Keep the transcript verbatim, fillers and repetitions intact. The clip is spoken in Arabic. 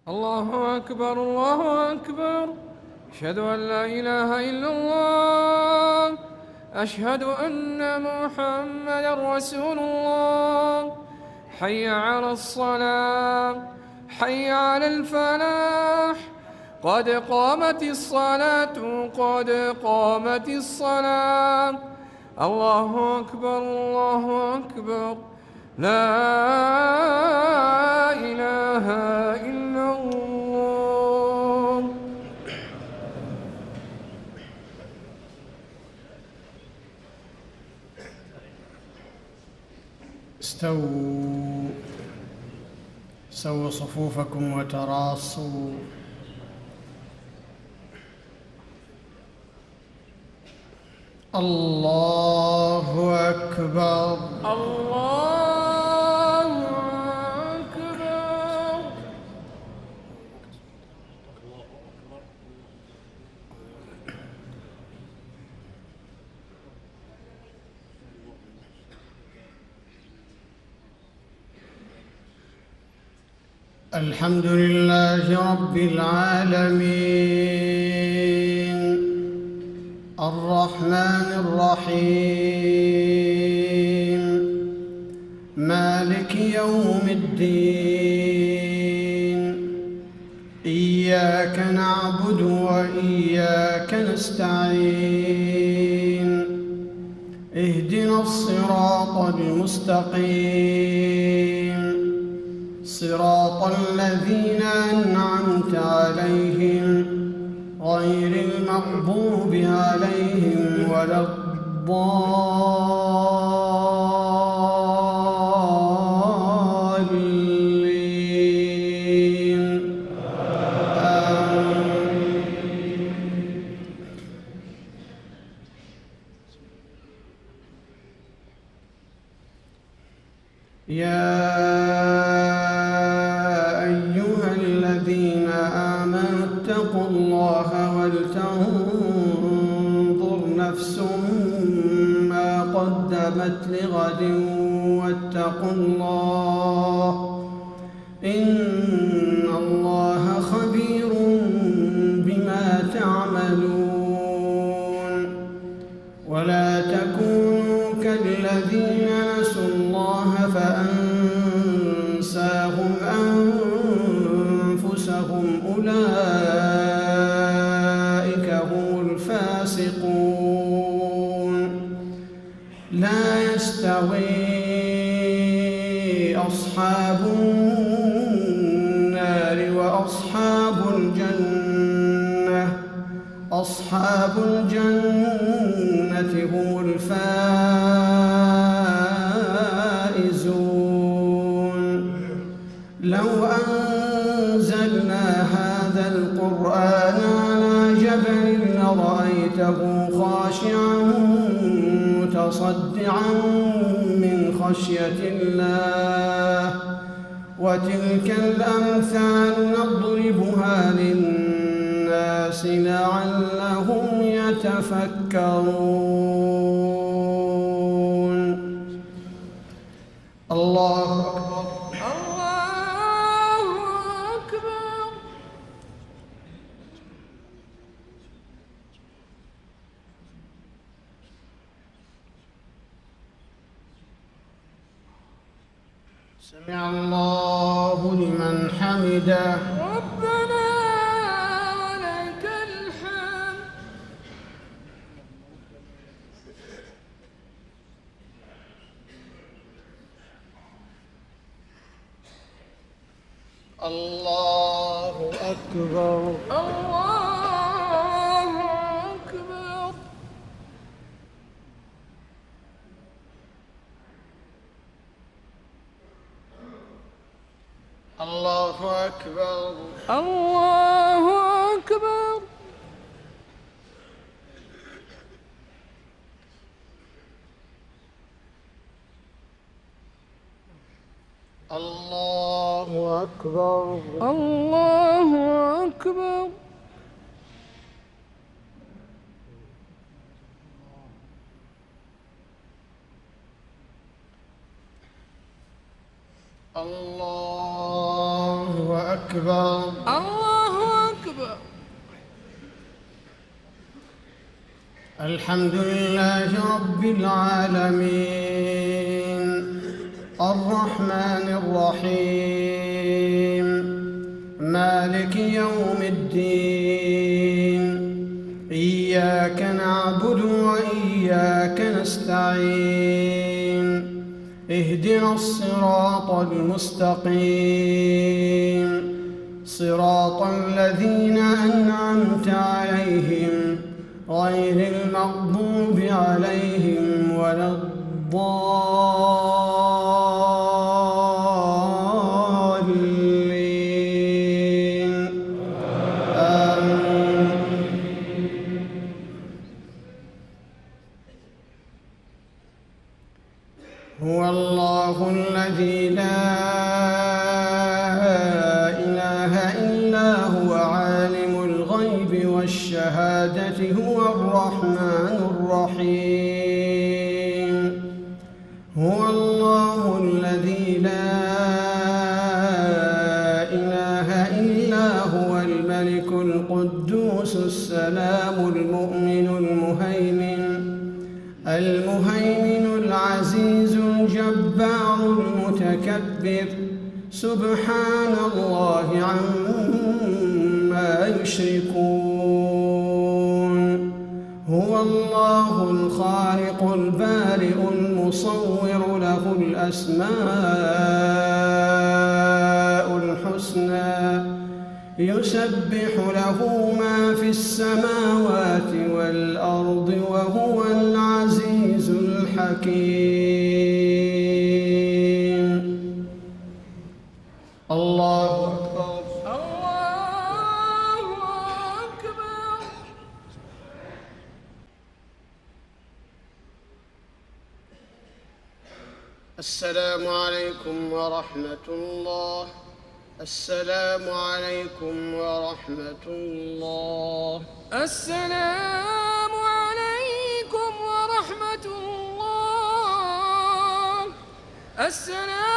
الله أكبر الله أكبر. أشهد أن لا إله إلا الله. أشهد أن محمدا رسول الله. حي على الصلاة، حي على الفلاح. قد قامت الصلاة، قد قامت الصلاة. الله أكبر الله أكبر. لا إله إلا الله. استووا سووا صفوفكم وتراصوا. الله أكبر الله أكبر. الحمد لله رب العالمين، الرحمن الرحيم، مالك يوم الدين. إياك نعبد وإياك نستعين. اهدنا الصراط المستقيم، صراط الذين أنعمت عليهم غير المغضوب عليهم ولا الضالين. آمين. يا أيها الذين آمنوا اتقوا الله ولتنظر نفس ما قدمت لغد واتقوا الله، إن الله خبير بما تعملون. ولا تكونوا كالذين نسوا الله فأنساهم أنفسهم، أولئك هم الفاسقون. لا يستوي أصحاب النار وأصحاب الجنة، أصحاب الجنة هم الفائزون. لو أنزلنا هذا القرآن على جبل لرأيته خاشعا متصدعا من خشية الله. وتلك الأمثال نضربها للناس لعلهم يتفكرون. الله أكبر الله أكبر. سمع الله لمن حمده. ربنا ولك الحمد. الله أكبر الله أكبر. الله أكبر الله أكبر. الله أكبر الله أكبر. الله أكبر. الله أكبر. الحمد لله رب العالمين الرحمن الرحيم مالك يوم الدين إياك نعبد وإياك نستعين اهدنا الصراط المستقيم صراط الذين أنعمت عليهم غير المغضوب عليهم ولا الضالين آمين. هو الله الذي لا إله إلا هو عالم الغيب والشهادة هو الرحمن الرحيم. هو الله الذي لا إله إلا هو الملك القدوس السلام المؤمن المهيمن المهيمن العزيز الجبار المتكبر سبحان الله عما يشركون. هو الله الخالق البارئ المصور له الأسماء الحسنى يسبح له ما في السماوات والأرض وهو العزيز الحكيم. الله أكبر. الله أكبر. السلام عليكم ورحمة الله. السلام عليكم ورحمة الله. السلام عليكم ورحمة الله. السلام